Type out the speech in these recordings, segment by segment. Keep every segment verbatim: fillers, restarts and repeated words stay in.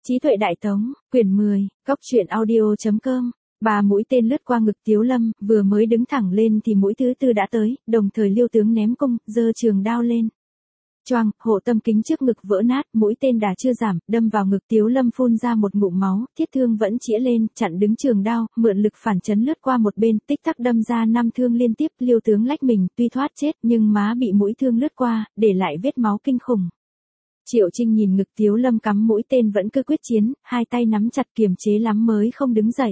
Trí tuệ đại tống, quyển mười, góc truyện audio.com. Ba mũi tên lướt qua ngực Tiếu Lâm, vừa mới đứng thẳng lên thì mũi thứ tư đã tới, đồng thời Liêu tướng ném cung, giơ trường đao lên. Choang, hộ tâm kính trước ngực vỡ nát, mũi tên đà chưa giảm, đâm vào ngực Tiếu Lâm phun ra một ngụm máu, thiết thương vẫn chĩa lên, chặn đứng trường đao, mượn lực phản chấn lướt qua một bên, tích tắc đâm ra năm thương liên tiếp, Liêu tướng lách mình, tuy thoát chết, nhưng má bị mũi thương lướt qua, để lại vết máu kinh khủng. Triệu Trinh nhìn ngực Tiếu Lâm cắm mũi tên vẫn cứ quyết chiến, hai tay nắm chặt kiềm chế lắm mới không đứng dậy.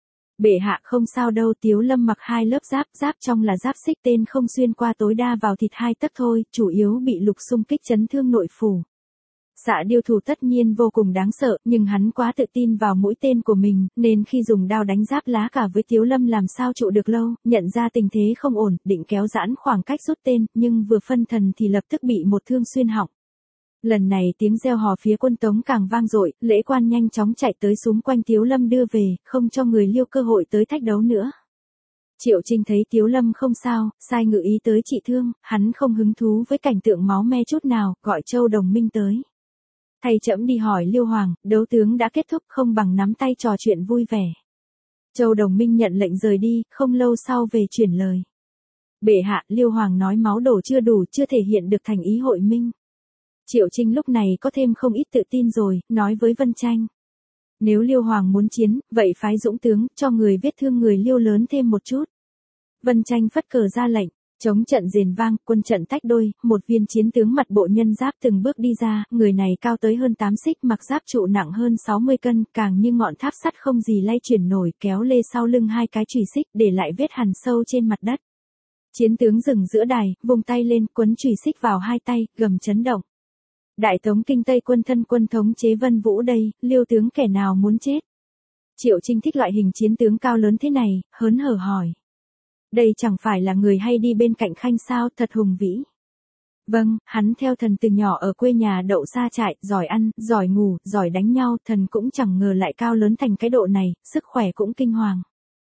Bệ hạ không sao đâu, Tiếu Lâm mặc hai lớp giáp, giáp trong là giáp xích, tên không xuyên qua, tối đa vào thịt hai tấc thôi, chủ yếu bị lục xung kích chấn thương nội phủ. Xạ điêu thủ tất nhiên vô cùng đáng sợ, nhưng hắn quá tự tin vào mũi tên của mình, nên khi dùng đao đánh giáp lá cả với Tiếu Lâm làm sao trụ được lâu, nhận ra tình thế không ổn, định kéo giãn khoảng cách rút tên, nhưng vừa phân thần thì lập tức bị một thương xuyên họng. Lần này tiếng reo hò phía quân Tống càng vang dội, lễ quan nhanh chóng chạy tới xúm quanh Tiếu Lâm đưa về, không cho người Liêu cơ hội tới thách đấu nữa. Triệu Trinh thấy Tiếu Lâm không sao, sai ngự ý tới trị thương, hắn không hứng thú với cảnh tượng máu me chút nào, gọi Châu Đồng Minh tới. Thầy trẫm đi hỏi Liêu Hoàng, đấu tướng đã kết thúc, không bằng nắm tay trò chuyện vui vẻ. Châu Đồng Minh nhận lệnh rời đi, không lâu sau về chuyển lời. Bệ hạ, Liêu Hoàng nói máu đổ chưa đủ, chưa thể hiện được thành ý hội minh. Triệu Trinh lúc này có thêm không ít tự tin rồi, nói với Vân Tranh. Nếu Liêu Hoàng muốn chiến, vậy phái dũng tướng, cho người vết thương người Liêu lớn thêm một chút. Vân Tranh phất cờ ra lệnh, chống trận rền vang, quân trận tách đôi, một viên chiến tướng mặt bộ nhân giáp từng bước đi ra, người này cao tới hơn tám xích, mặc giáp trụ nặng hơn sáu mươi cân, càng như ngọn tháp sắt không gì lay chuyển nổi, kéo lê sau lưng hai cái chùy xích, để lại vết hằn sâu trên mặt đất. Chiến tướng dừng giữa đài, vung tay lên, quấn chùy xích vào hai tay, gầm chấn động. Đại Tống Kinh Tây quân thân quân thống chế Vân Vũ đây, Liêu tướng kẻ nào muốn chết? Triệu Trinh thích loại hình chiến tướng cao lớn thế này, hớn hở hỏi. Đây chẳng phải là người hay đi bên cạnh khanh sao, thật hùng vĩ. Vâng, hắn theo thần từ nhỏ ở quê nhà đậu xa trại, giỏi ăn, giỏi ngủ, giỏi đánh nhau, thần cũng chẳng ngờ lại cao lớn thành cái độ này, sức khỏe cũng kinh hoàng.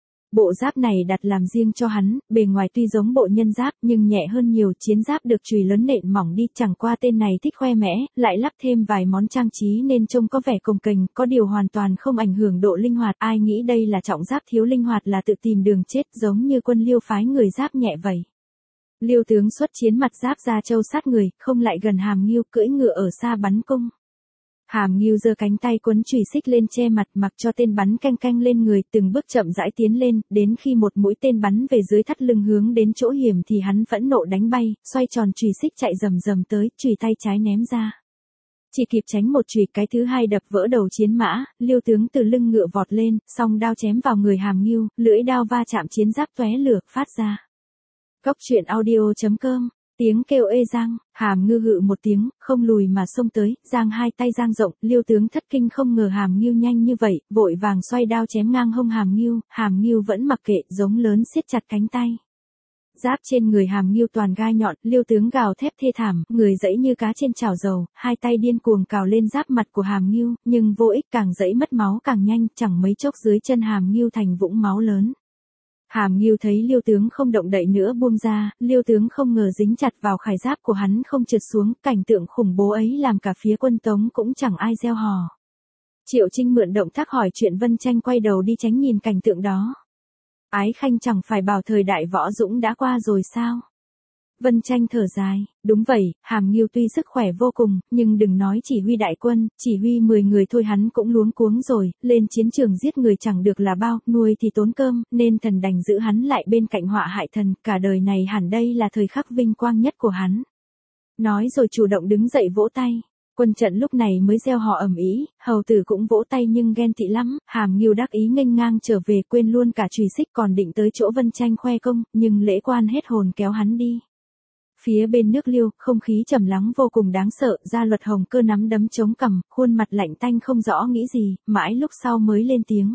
Bộ giáp này đặt làm riêng cho hắn, bề ngoài tuy giống bộ nhân giáp nhưng nhẹ hơn nhiều, chiến giáp được chùy lớn nện mỏng đi, chẳng qua tên này thích khoe mẽ, lại lắp thêm vài món trang trí nên trông có vẻ cồng kềnh, có điều hoàn toàn không ảnh hưởng độ linh hoạt, ai nghĩ đây là trọng giáp thiếu linh hoạt là tự tìm đường chết, giống như quân Liêu phái người giáp nhẹ vậy. Liêu tướng xuất chiến mặt giáp ra châu sát người, không lại gần Hàm Ngưu, cưỡi ngựa ở xa bắn cung. Hàm Ngưu giơ cánh tay quấn chùy xích lên che mặt, mặc cho tên bắn canh canh lên người, từng bước chậm rãi tiến lên, đến khi một mũi tên bắn về dưới thắt lưng hướng đến chỗ hiểm thì hắn phẫn nộ đánh bay, xoay tròn chùy xích chạy rầm rầm tới, chùy tay trái ném ra. Chỉ kịp tránh một chùy, cái thứ hai đập vỡ đầu chiến mã, Liêu tướng từ lưng ngựa vọt lên, song đao chém vào người Hàm Ngưu, lưỡi đao va chạm chiến giáp tóe lửa, phát ra. Góc truyện audio.com. Tiếng kêu ê giang, Hàm Ngưu hự một tiếng, không lùi mà xông tới, giang hai tay giang rộng, Liêu tướng thất kinh không ngờ Hàm Ngưu nhanh như vậy, vội vàng xoay đao chém ngang hông Hàm Ngưu, Hàm Ngưu vẫn mặc kệ, giống lớn siết chặt cánh tay. Giáp trên người Hàm Ngưu toàn gai nhọn, Liêu tướng gào thét thê thảm, người dẫy như cá trên chảo dầu, hai tay điên cuồng cào lên giáp mặt của Hàm Ngưu, nhưng vô ích, càng dẫy mất máu càng nhanh, chẳng mấy chốc dưới chân Hàm Ngưu thành vũng máu lớn. Hàm Ngưu thấy Liêu tướng không động đậy nữa buông ra, Liêu tướng không ngờ dính chặt vào khải giáp của hắn không trượt xuống, cảnh tượng khủng bố ấy làm cả phía quân Tống cũng chẳng ai reo hò. Triệu Trinh mượn động tác hỏi chuyện, Vân Tranh quay đầu đi tránh nhìn cảnh tượng đó. Ái khanh chẳng phải bảo thời đại võ dũng đã qua rồi sao? Vân Tranh thở dài, đúng vậy, Hàm Ngưu tuy sức khỏe vô cùng, nhưng đừng nói chỉ huy đại quân, chỉ huy mười người thôi hắn cũng luống cuống rồi, lên chiến trường giết người chẳng được là bao, nuôi thì tốn cơm, nên thần đành giữ hắn lại bên cạnh họa hại thần, cả đời này hẳn đây là thời khắc vinh quang nhất của hắn. Nói rồi chủ động đứng dậy vỗ tay. Quân trận lúc này mới reo hò ầm ĩ, hầu tử cũng vỗ tay nhưng ghen tị lắm, Hàm Ngưu đắc ý nghênh ngang trở về, quên luôn cả chùy xích, còn định tới chỗ Vân Tranh khoe công, nhưng lễ quan hết hồn kéo hắn đi. Phía bên nước Liêu, không khí trầm lắng vô cùng đáng sợ, Gia Luật Hồng Cơ nắm đấm chống cằm, khuôn mặt lạnh tanh không rõ nghĩ gì, mãi lúc sau mới lên tiếng.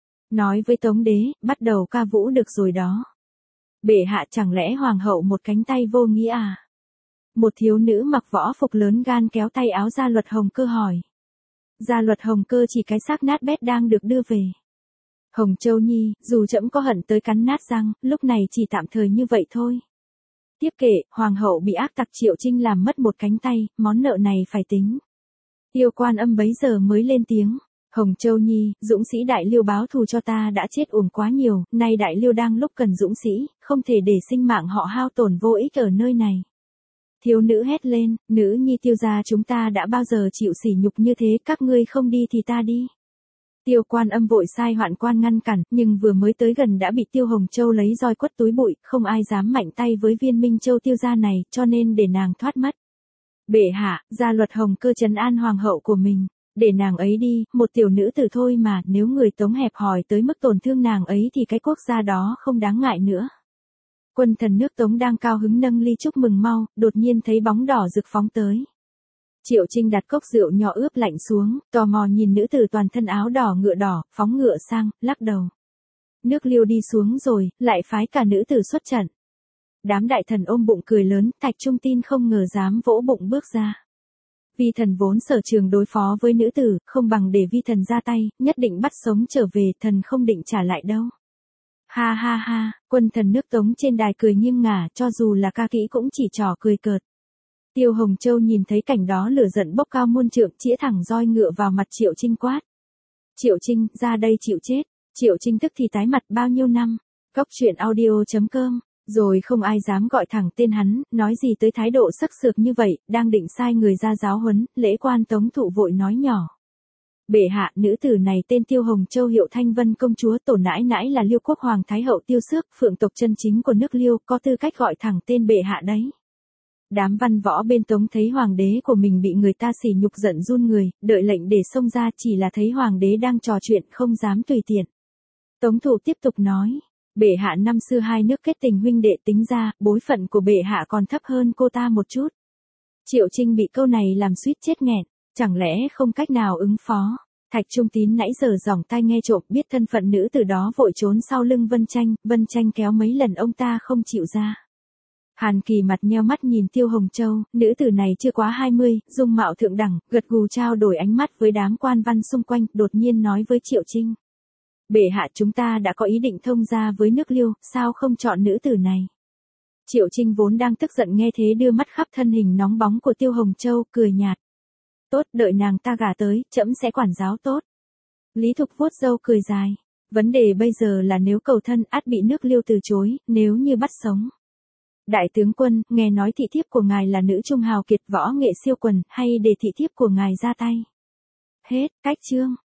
Nói với Tống đế, bắt đầu ca vũ được rồi đó. Bệ hạ chẳng lẽ hoàng hậu một cánh tay vô nghĩa à? Một thiếu nữ mặc võ phục lớn gan kéo tay áo Gia Luật Hồng Cơ hỏi. Gia Luật Hồng Cơ chỉ cái xác nát bét đang được đưa về. Hồng Châu Nhi, dù trẫm có hận tới cắn nát răng, lúc này chỉ tạm thời như vậy thôi. Tiếp kệ, hoàng hậu bị ác tặc Triệu Trinh làm mất một cánh tay, món nợ này phải tính. Tiêu Quan Âm bấy giờ mới lên tiếng. Hồng Châu Nhi, dũng sĩ Đại Liêu báo thù cho ta đã chết uổng quá nhiều, nay Đại Liêu đang lúc cần dũng sĩ, không thể để sinh mạng họ hao tổn vô ích ở nơi này. Thiếu nữ hét lên, nữ nhi Tiêu gia chúng ta đã bao giờ chịu sỉ nhục như thế, các ngươi không đi thì ta đi. Tiêu Quan Âm vội sai hoạn quan ngăn cản, nhưng vừa mới tới gần đã bị Tiêu Hồng Châu lấy roi quất túi bụi, không ai dám mạnh tay với Viên Minh Châu Tiêu gia này, cho nên để nàng thoát mất. Bệ hạ, ra luật hồng cơ trấn an hoàng hậu của mình. Để nàng ấy đi, một tiểu nữ tử thôi mà, nếu người Tống hẹp hòi tới mức tổn thương nàng ấy thì cái quốc gia đó không đáng ngại nữa. Quân thần nước Tống đang cao hứng nâng ly chúc mừng mau, đột nhiên thấy bóng đỏ rực phóng tới. Triệu Trinh đặt cốc rượu nhỏ ướp lạnh xuống, tò mò nhìn nữ tử toàn thân áo đỏ ngựa đỏ, phóng ngựa sang, lắc đầu. Nước Liêu đi xuống rồi, lại phái cả nữ tử xuất trận. Đám đại thần ôm bụng cười lớn, Thạch Trung Tin không ngờ dám vỗ bụng bước ra. Vi thần vốn sở trường đối phó với nữ tử, không bằng để vi thần ra tay, nhất định bắt sống trở về, thần không định trả lại đâu. Ha ha ha, quân thần nước Tống trên đài cười nghiêng ngả, cho dù là ca kỹ cũng chỉ trò cười cợt. Tiêu Hồng Châu nhìn thấy cảnh đó lửa giận bốc cao muôn trượng, chĩa thẳng roi ngựa vào mặt Triệu Trinh quát. Triệu Trinh, ra đây chịu chết. Triệu Trinh tức thì tái mặt bao nhiêu năm. Cóc truyện audio chấm com. Rồi không ai dám gọi thẳng tên hắn, nói gì tới thái độ sắc sược như vậy, đang định sai người ra giáo huấn, lễ quan Tống Thụ vội nói nhỏ. Bệ hạ, nữ tử này tên Tiêu Hồng Châu hiệu Thanh Vân công chúa, tổ nãi nãi là Liêu quốc hoàng thái hậu Tiêu Xước, phượng tộc chân chính của nước Liêu, có tư cách gọi thẳng tên bệ hạ đấy. Đám văn võ bên Tống thấy hoàng đế của mình bị người ta sỉ nhục giận run người, đợi lệnh để xông ra, chỉ là thấy hoàng đế đang trò chuyện không dám tùy tiện. Tống Thụ tiếp tục nói. Bệ hạ năm xưa hai nước kết tình huynh đệ, tính ra, bối phận của bệ hạ còn thấp hơn cô ta một chút. Triệu Trinh bị câu này làm suýt chết nghẹn, chẳng lẽ không cách nào ứng phó. Thạch Trung Tín nãy giờ giỏng tai nghe trộm, biết thân phận nữ từ đó vội trốn sau lưng Vân Tranh, Vân Tranh kéo mấy lần ông ta không chịu ra. Hàn Kỳ mặt nheo mắt nhìn Tiêu Hồng Châu, nữ tử này chưa quá hai mươi, dung mạo thượng đẳng, gật gù trao đổi ánh mắt với đám quan văn xung quanh, đột nhiên nói với Triệu Trinh. Bệ hạ, chúng ta đã có ý định thông gia với nước Liêu, sao không chọn nữ tử này? Triệu Trinh vốn đang tức giận nghe thế đưa mắt khắp thân hình nóng bóng của Tiêu Hồng Châu, cười nhạt. Tốt, đợi nàng ta gả tới, trẫm sẽ quản giáo tốt. Lý Thục vuốt râu cười dài. Vấn đề bây giờ là nếu cầu thân ắt bị nước Liêu từ chối, nếu như bắt sống. Đại tướng quân, nghe nói thị thiếp của ngài là nữ trung hào kiệt võ nghệ siêu quần, hay để thị thiếp của ngài ra tay? Hết, cách chương.